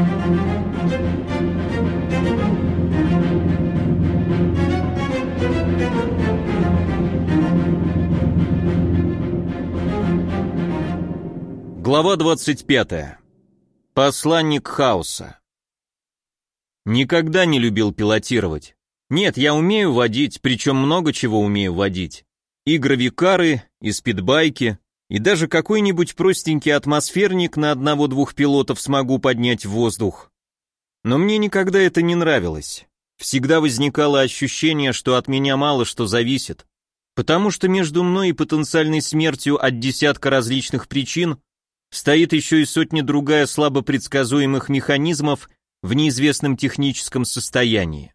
Глава 25. Посланник хаоса. Никогда не любил пилотировать. Нет, я умею водить, причем много чего умею водить. И гравикары, и спидбайки, и даже какой-нибудь простенький атмосферник на одного-двух пилотов смогу поднять в воздух. Но мне никогда это не нравилось. Всегда возникало ощущение, что от меня мало что зависит, потому что между мной и потенциальной смертью от десятка различных причин стоит еще и сотня другая слабо предсказуемых механизмов в неизвестном техническом состоянии.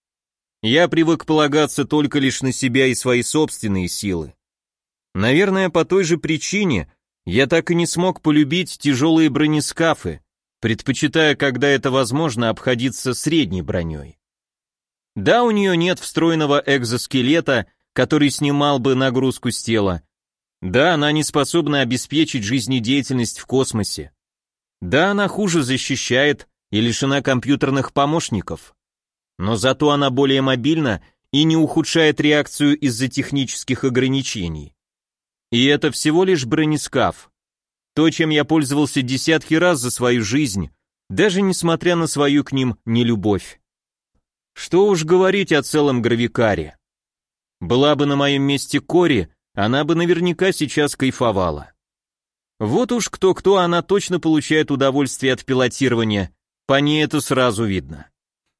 Я привык полагаться только лишь на себя и свои собственные силы. Наверное, по той же причине я так и не смог полюбить тяжелые бронескафы, предпочитая, когда это возможно, обходиться средней броней. Да, у нее нет встроенного экзоскелета, который снимал бы нагрузку с тела. Да, она не способна обеспечить жизнедеятельность в космосе. Да, она хуже защищает и лишена компьютерных помощников. Но зато она более мобильна и не ухудшает реакцию из-за технических ограничений. И это всего лишь бронескаф. То, чем я пользовался десятки раз за свою жизнь, даже несмотря на свою к ним нелюбовь. Что уж говорить о целом гравикаре. Была бы на моем месте Кори, она бы наверняка сейчас кайфовала. Вот уж кто-кто, она точно получает удовольствие от пилотирования, по ней это сразу видно.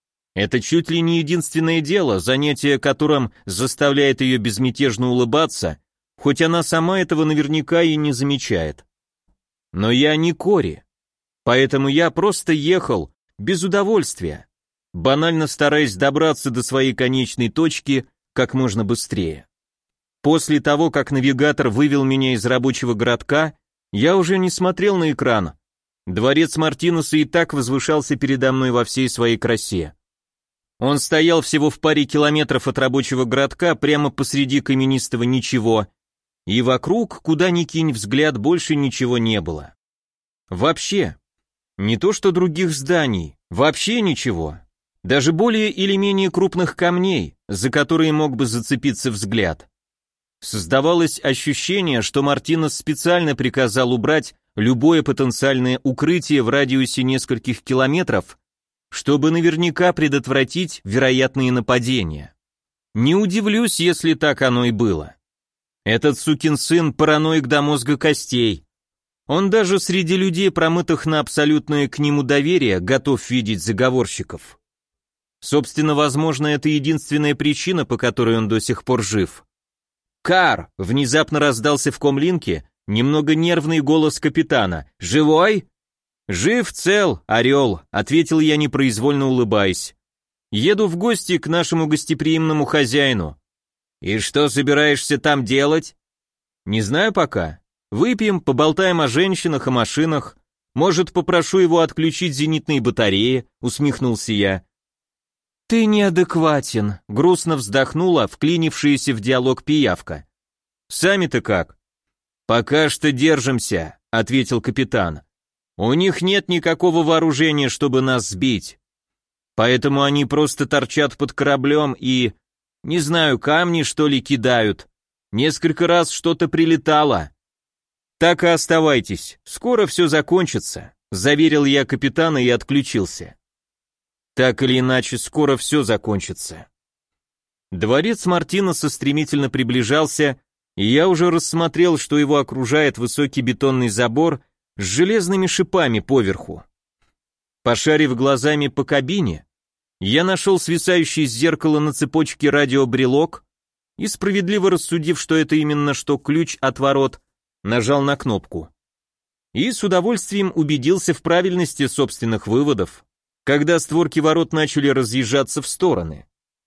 Это чуть ли не единственное дело, занятие которым заставляет ее безмятежно улыбаться, хоть она сама этого наверняка и не замечает. Но я не Кори, поэтому я просто ехал без удовольствия, банально стараясь добраться до своей конечной точки как можно быстрее. После того, как навигатор вывел меня из рабочего городка, я уже не смотрел на экран. Дворец Мартинеса и так возвышался передо мной во всей своей красе. Он стоял всего в паре километров от рабочего городка, прямо посреди каменистого ничего, и вокруг, куда ни кинь взгляд, больше ничего не было. Вообще. Не то что других зданий, вообще ничего. Даже более или менее крупных камней, за которые мог бы зацепиться взгляд. Создавалось ощущение, что Мартинес специально приказал убрать любое потенциальное укрытие в радиусе нескольких километров, чтобы наверняка предотвратить вероятные нападения. Не удивлюсь, если так оно и было. Этот сукин сын параноик до мозга костей. Он даже среди людей, промытых на абсолютное к нему доверие, готов видеть заговорщиков. Собственно, возможно, это единственная причина, по которой он до сих пор жив. «Кар!» — внезапно раздался в комлинке немного нервный голос капитана. «Живой?» «Жив, цел, орел», — ответил я, непроизвольно улыбаясь. «Еду в гости к нашему гостеприимному хозяину». «И что собираешься там делать?» «Не знаю пока. Выпьем, поболтаем о женщинах, о машинах. Может, попрошу его отключить зенитные батареи», — усмехнулся я. «Ты неадекватен», — грустно вздохнула вклинившаяся в диалог пиявка. «Сами-то как?» «Пока что держимся», — ответил капитан. «У них нет никакого вооружения, чтобы нас сбить. Поэтому они просто торчат под кораблем и, не знаю, камни, что ли, кидают. Несколько раз что-то прилетало». «Так и оставайтесь, скоро все закончится», — заверил я капитана и отключился. Так или иначе, скоро все закончится. Дворец Мартинеса стремительно приближался, и я уже рассмотрел, что его окружает высокий бетонный забор с железными шипами поверху. Пошарив глазами по кабине, я нашел свисающий с зеркала на цепочке радиобрелок и, справедливо рассудив, что это именно что ключ от ворот, нажал на кнопку. И с удовольствием убедился в правильности собственных выводов, когда створки ворот начали разъезжаться в стороны.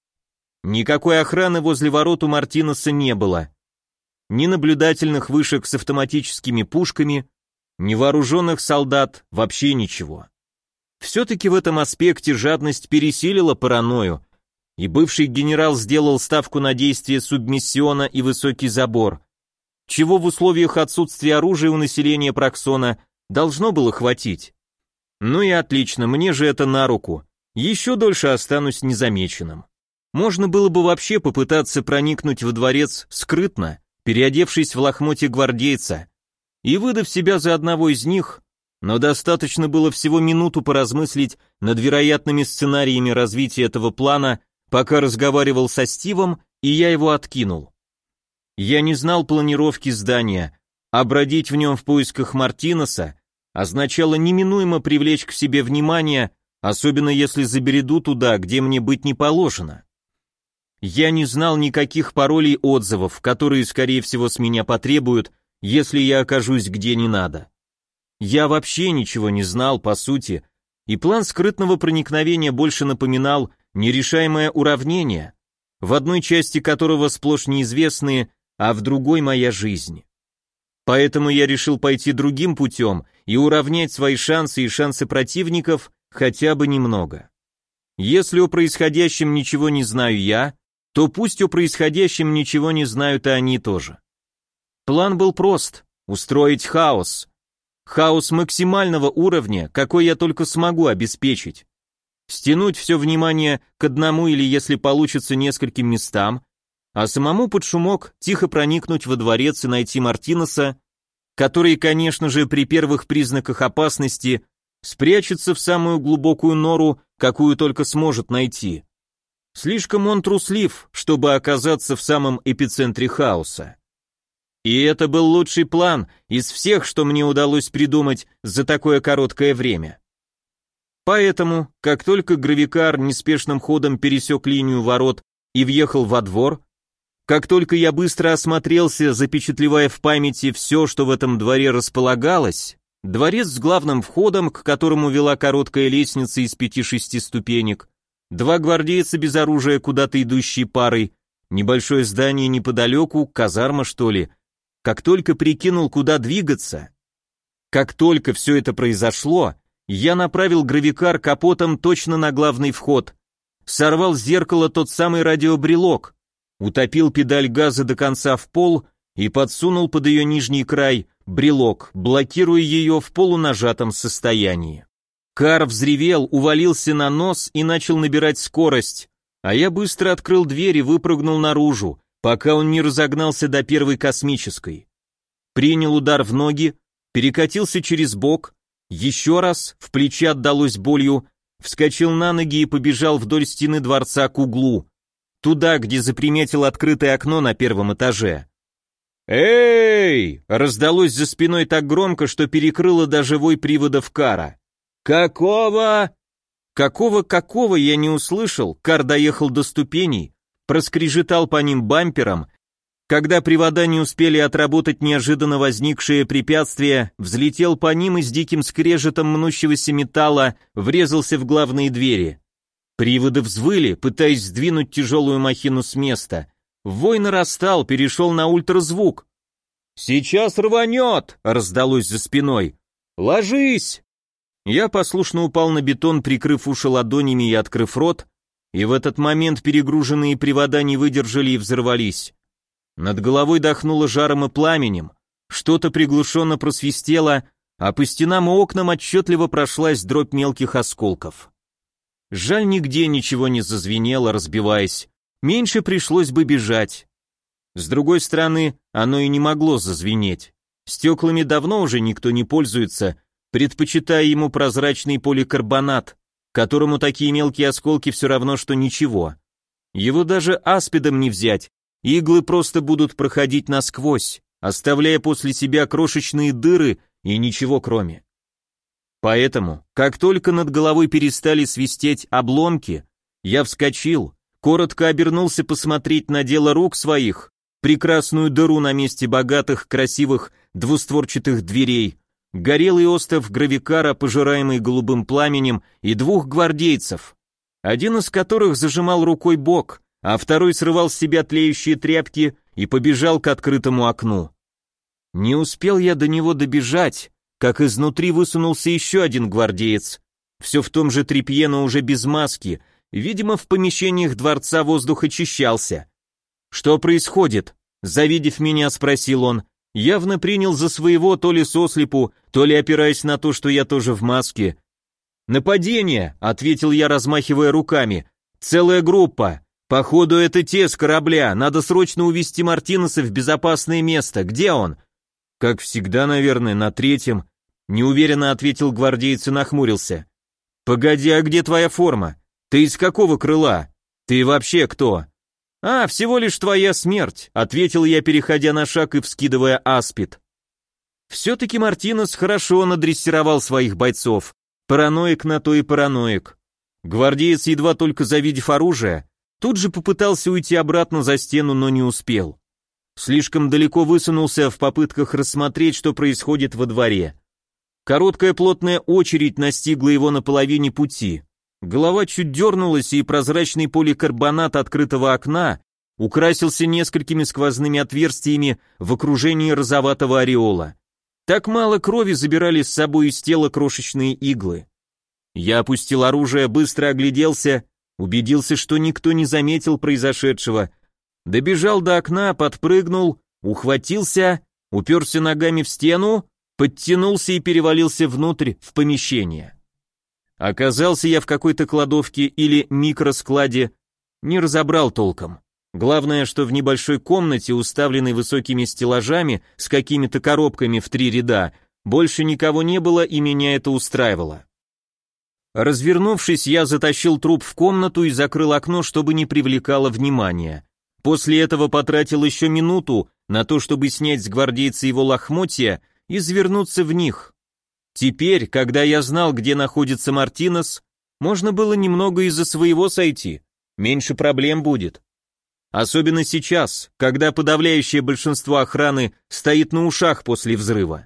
Никакой охраны возле ворот у Мартинеса не было. Ни наблюдательных вышек с автоматическими пушками, ни вооруженных солдат, вообще ничего. Все-таки в этом аспекте жадность пересилила паранойю, и бывший генерал сделал ставку на действие субмиссиона и высокий забор, чего в условиях отсутствия оружия у населения Проксона должно было хватить. Ну и отлично, мне же это на руку. Еще дольше останусь незамеченным. Можно было бы вообще попытаться проникнуть во дворец скрытно, переодевшись в лохмотье гвардейца, и выдав себя за одного из них, но достаточно было всего минуту поразмыслить над вероятными сценариями развития этого плана, пока разговаривал со Стивом, и я его откинул. Я не знал планировки здания, а бродить в нем в поисках Мартинеса означало неминуемо привлечь к себе внимание, особенно если забреду туда, где мне быть не положено. Я не знал никаких паролей отзывов, которые, скорее всего, с меня потребуют, если я окажусь где не надо. Я вообще ничего не знал, по сути, и план скрытного проникновения больше напоминал нерешаемое уравнение, в одной части которого сплошь неизвестные, а в другой моя жизнь. Поэтому я решил пойти другим путем и уравнять свои шансы и шансы противников хотя бы немного. Если о происходящем ничего не знаю я, то пусть о происходящем ничего не знают и они тоже. План был прост – устроить хаос. Хаос максимального уровня, какой я только смогу обеспечить. Стянуть все внимание к одному или, если получится, нескольким местам, а самому под шумок тихо проникнуть во дворец и найти Мартинеса, который, конечно же, при первых признаках опасности спрячется в самую глубокую нору, какую только сможет найти. Слишком он труслив, чтобы оказаться в самом эпицентре хаоса. И это был лучший план из всех, что мне удалось придумать за такое короткое время. Поэтому, как только гравикар неспешным ходом пересек линию ворот и въехал во двор, как только я быстро осмотрелся, запечатлевая в памяти все, что в этом дворе располагалось, дворец с главным входом, к которому вела короткая лестница из 5-6 ступенек, два гвардейца без оружия, куда-то идущие парой, небольшое здание неподалеку, казарма что ли. Как только прикинул, куда двигаться, как только все это произошло, я направил гравикар капотом точно на главный вход, сорвал с зеркала тот самый радиобрелок, утопил педаль газа до конца в пол и подсунул под ее нижний край брелок, блокируя ее в полунажатом состоянии. Кар взревел, увалился на нос и начал набирать скорость, а я быстро открыл дверь и выпрыгнул наружу, пока он не разогнался до первой космической. Принял удар в ноги, перекатился через бок, еще раз, в плече отдалось болью, вскочил на ноги и побежал вдоль стены дворца к углу, туда, где заприметил открытое окно на первом этаже. «Эй!» — раздалось за спиной так громко, что перекрыло даже вой приводов Кара. «Какого?» Какого я не услышал, Кар доехал до ступеней, проскрежетал по ним бампером, когда привода не успели отработать неожиданно возникшее препятствие, взлетел по ним и с диким скрежетом мнущегося металла врезался в главные двери. Приводы взвыли, пытаясь сдвинуть тяжелую махину с места. Вой нарастал, перешел на ультразвук. «Сейчас рванет!» — раздалось за спиной. «Ложись!» Я послушно упал на бетон, прикрыв уши ладонями и открыв рот, и в этот момент перегруженные привода не выдержали и взорвались. Над головой дохнуло жаром и пламенем, что-то приглушенно просвистело, а по стенам и окнам отчетливо прошлась дробь мелких осколков. Жаль, нигде ничего не зазвенело, разбиваясь, меньше пришлось бы бежать. С другой стороны, оно и не могло зазвенеть. Стеклами давно уже никто не пользуется, предпочитая ему прозрачный поликарбонат, которому такие мелкие осколки все равно, что ничего. Его даже аспидом не взять, иглы просто будут проходить насквозь, оставляя после себя крошечные дыры и ничего кроме. Поэтому, как только над головой перестали свистеть обломки, я вскочил, коротко обернулся посмотреть на дело рук своих, прекрасную дыру на месте богатых, красивых двустворчатых дверей, горелый остов гравикара, пожираемый голубым пламенем, и двух гвардейцев, один из которых зажимал рукой бок, а второй срывал с себя тлеющие тряпки и побежал к открытому окну. Не успел я до него добежать, как изнутри высунулся еще один гвардеец, все в том же тряпье, но уже без маски, видимо, в помещениях дворца воздух очищался. «Что происходит?» — завидев меня, спросил он, явно принял за своего то ли сослепу, то ли опираясь на то, что я тоже в маске. «Нападение!» — ответил я, размахивая руками. «Целая группа! Походу, это те с корабля, надо срочно увезти Мартинеса в безопасное место. Где он?» «Как всегда, наверное, на третьем», — неуверенно ответил гвардеец и нахмурился. «Погоди, а где твоя форма? Ты из какого крыла? Ты вообще кто?» «А, всего лишь твоя смерть», — ответил я, переходя на шаг и вскидывая аспид. Все-таки Мартинес хорошо надрессировал своих бойцов. Параноик на то и параноик. Гвардеец, едва только завидев оружие, тут же попытался уйти обратно за стену, но не успел. Слишком далеко высунулся в попытках рассмотреть, что происходит во дворе. Короткая плотная очередь настигла его на половине пути. Голова чуть дернулась, и прозрачный поликарбонат открытого окна украсился несколькими сквозными отверстиями в окружении розоватого ореола. Так мало крови забирали с собой из тела крошечные иглы. Я опустил оружие, быстро огляделся, убедился, что никто не заметил произошедшего, добежал до окна, подпрыгнул, ухватился, уперся ногами в стену, подтянулся и перевалился внутрь, в помещение. Оказался я в какой-то кладовке или микроскладе, не разобрал толком. Главное, что в небольшой комнате, уставленной высокими стеллажами с какими-то коробками в 3 ряда, больше никого не было, и меня это устраивало. Развернувшись, я затащил труп в комнату и закрыл окно, чтобы не привлекало внимания. После этого потратил еще минуту на то, чтобы снять с гвардейца его лохмотья и завернуться в них. Теперь, когда я знал, где находится Мартинес, можно было немного из-за своего сойти, меньше проблем будет. Особенно сейчас, когда подавляющее большинство охраны стоит на ушах после взрыва.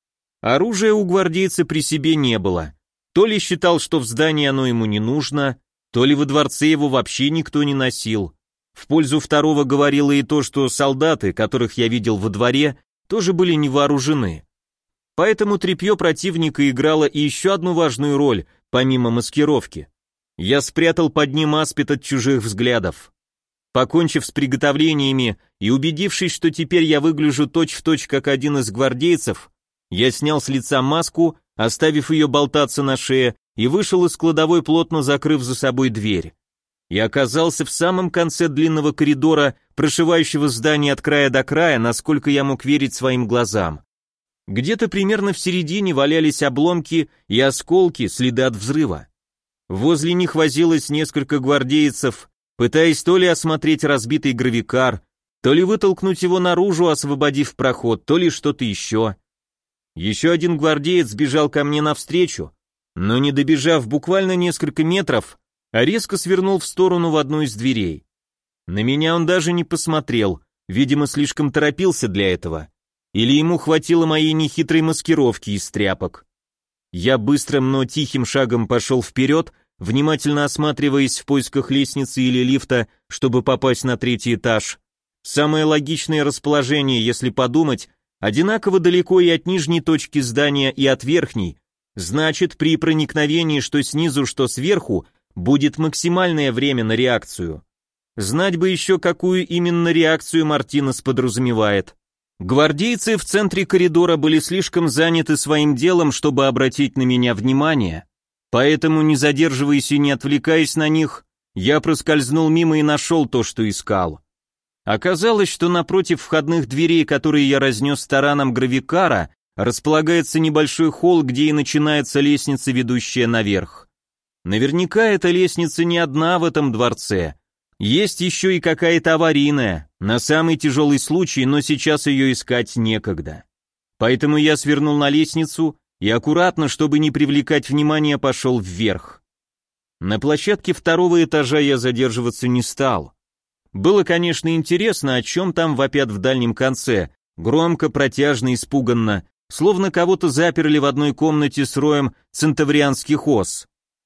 Оружия у гвардейца при себе не было. То ли считал, что в здании оно ему не нужно, то ли во дворце его вообще никто не носил. В пользу второго говорило и то, что солдаты, которых я видел во дворе, тоже были не вооружены. Поэтому тряпье противника играло и еще одну важную роль, помимо маскировки. Я спрятал под ним аспид от чужих взглядов. Покончив с приготовлениями и убедившись, что теперь я выгляжу точь-в-точь как один из гвардейцев, я снял с лица маску, оставив ее болтаться на шее, и вышел из кладовой, плотно закрыв за собой дверь. И оказался в самом конце длинного коридора, прошивающего здание от края до края, насколько я мог верить своим глазам. Где-то примерно в середине валялись обломки и осколки, следы от взрыва. Возле них возилось несколько гвардейцев, пытаясь то ли осмотреть разбитый гравикар, то ли вытолкнуть его наружу, освободив проход, то ли что-то еще. Еще один гвардеец бежал ко мне навстречу, но не добежав буквально несколько метров, резко свернул в сторону в одну из дверей. На меня он даже не посмотрел, видимо, слишком торопился для этого, или ему хватило моей нехитрой маскировки из тряпок. Я быстрым, но тихим шагом пошел вперед, внимательно осматриваясь в поисках лестницы или лифта, чтобы попасть на 3-й этаж. Самое логичное расположение, если подумать, одинаково далеко и от нижней точки здания, и от верхней. Значит, при проникновении что снизу, что сверху, будет максимальное время на реакцию. Знать бы еще, какую именно реакцию Мартинес подразумевает. Гвардейцы в центре коридора были слишком заняты своим делом, чтобы обратить на меня внимание. Поэтому, не задерживаясь и не отвлекаясь на них, я проскользнул мимо и нашел то, что искал. Оказалось, что напротив входных дверей, которые я разнес тараном гравикара, располагается небольшой холл, где и начинается лестница, ведущая наверх. Наверняка эта лестница не одна в этом дворце. Есть еще и какая-то аварийная, на самый тяжелый случай, но сейчас ее искать некогда. Поэтому я свернул на лестницу и аккуратно, чтобы не привлекать внимания, пошел вверх. На площадке 2-го этажа я задерживаться не стал. Было, конечно, интересно, о чем там вопят в дальнем конце, громко, протяжно, испуганно, словно кого-то заперли в одной комнате с роем центаврианских ос.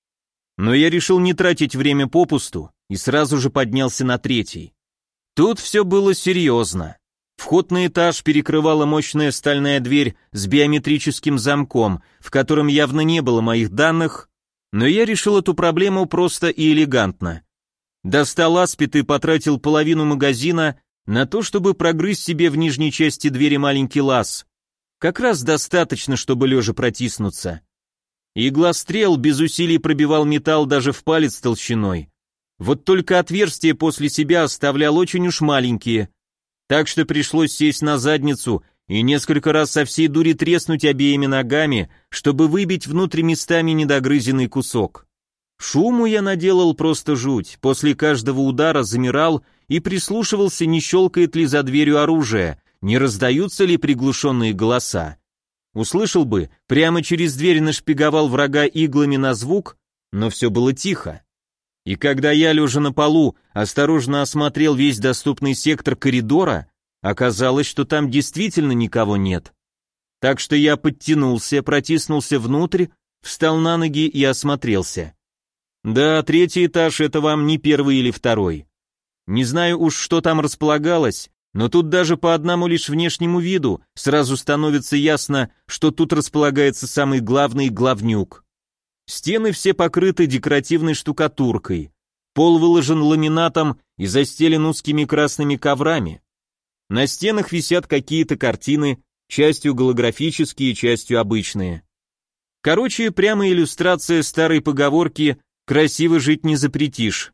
Но я решил не тратить время попусту и сразу же поднялся на 3-й. Тут все было серьезно. Вход на этаж перекрывала мощная стальная дверь с биометрическим замком, в котором явно не было моих данных, но я решил эту проблему просто и элегантно. Достал аспид и потратил половину магазина на то, чтобы прогрызть себе в нижней части двери маленький лаз. Как раз достаточно, чтобы лежа протиснуться. Иглострел без усилий пробивал металл даже в палец толщиной. Вот только отверстия после себя оставлял очень уж маленькие, так что пришлось сесть на задницу и несколько раз со всей дури треснуть обеими ногами, чтобы выбить внутрь местами недогрызенный кусок. Шуму я наделал просто жуть, после каждого удара замирал и прислушивался, не щелкает ли за дверью оружие, не раздаются ли приглушенные голоса. Услышал бы, прямо через дверь нашпиговал врага иглами на звук, но все было тихо. И когда я, лежа на полу, осторожно осмотрел весь доступный сектор коридора, оказалось, что там действительно никого нет. Так что я подтянулся, протиснулся внутрь, встал на ноги и осмотрелся. Да, третий этаж — это вам не первый или второй. Не знаю уж, что там располагалось, но тут даже по одному лишь внешнему виду сразу становится ясно, что тут располагается самый главный главнюк. Стены все покрыты декоративной штукатуркой, пол выложен ламинатом и застелен узкими красными коврами. На стенах висят какие-то картины, частью голографические, частью обычные. Короче, прямо иллюстрация старой поговорки «красиво жить не запретишь».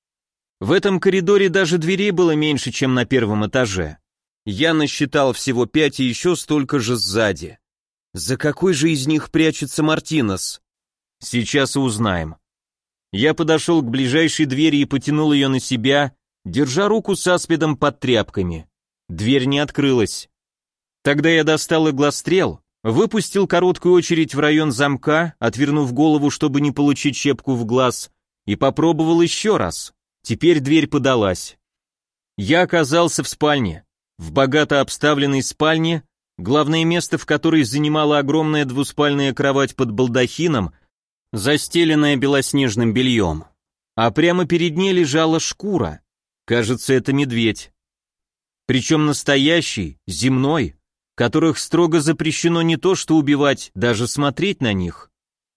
В этом коридоре даже дверей было меньше, чем на первом этаже. Я насчитал всего 5 и еще столько же сзади. За какой же из них прячется Мартинес? Сейчас и узнаем. Я подошел к ближайшей двери и потянул ее на себя, держа руку с аспидом под тряпками. Дверь не открылась. Тогда я достал иглострел, выпустил короткую очередь в район замка, отвернув голову, чтобы не получить щепку в глаз, и попробовал еще раз. Теперь дверь подалась. Я оказался в спальне, в богато обставленной спальне, главное место в которой занимала огромная двуспальная кровать под балдахином, застеленная белоснежным бельем. А прямо перед ней лежала шкура. Кажется, это медведь. Причем настоящий, земной, которых строго запрещено не то что убивать, даже смотреть на них.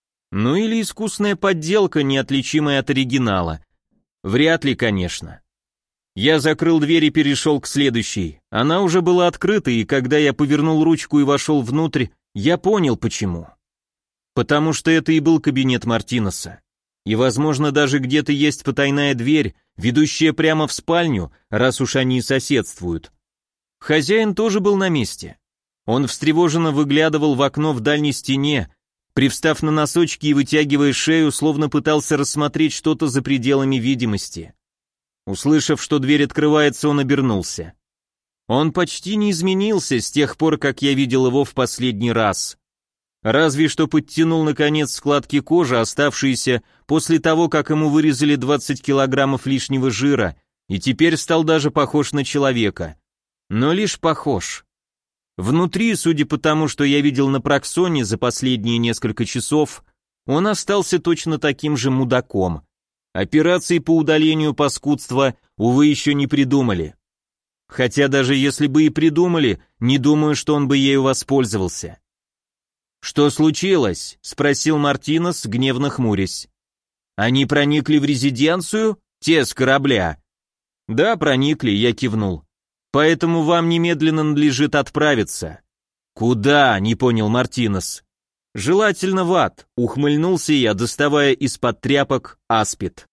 Ну или искусная подделка, неотличимая от оригинала. Вряд ли, конечно. Я закрыл дверь и перешел к следующей. Она уже была открыта, и когда я повернул ручку и вошел внутрь, я понял почему. Потому что это и был кабинет Мартинеса. И, возможно, даже где-то есть потайная дверь, ведущая прямо в спальню, раз уж они соседствуют. Хозяин тоже был на месте. Он встревоженно выглядывал в окно в дальней стене, привстав на носочки и вытягивая шею, словно пытался рассмотреть что-то за пределами видимости. Услышав, что дверь открывается, он обернулся. Он почти не изменился с тех пор, как я видел его в последний раз. Разве что подтянул, наконец, складки кожи, оставшиеся после того, как ему вырезали 20 килограммов лишнего жира, и теперь стал даже похож на человека. Но лишь похож. Внутри, судя по тому, что я видел на Проксоне за последние несколько часов, он остался точно таким же мудаком. Операции по удалению паскудства, увы, еще не придумали. Хотя даже если бы и придумали, не думаю, что он бы ею воспользовался. «Что случилось?» — спросил Мартинес, гневно хмурясь. «Они проникли в резиденцию? Те с корабля?» «Да, проникли», — я кивнул. «Поэтому вам немедленно надлежит отправиться». «Куда?» — не понял Мартинес. «Желательно в ад», — ухмыльнулся я, доставая из-под тряпок аспид.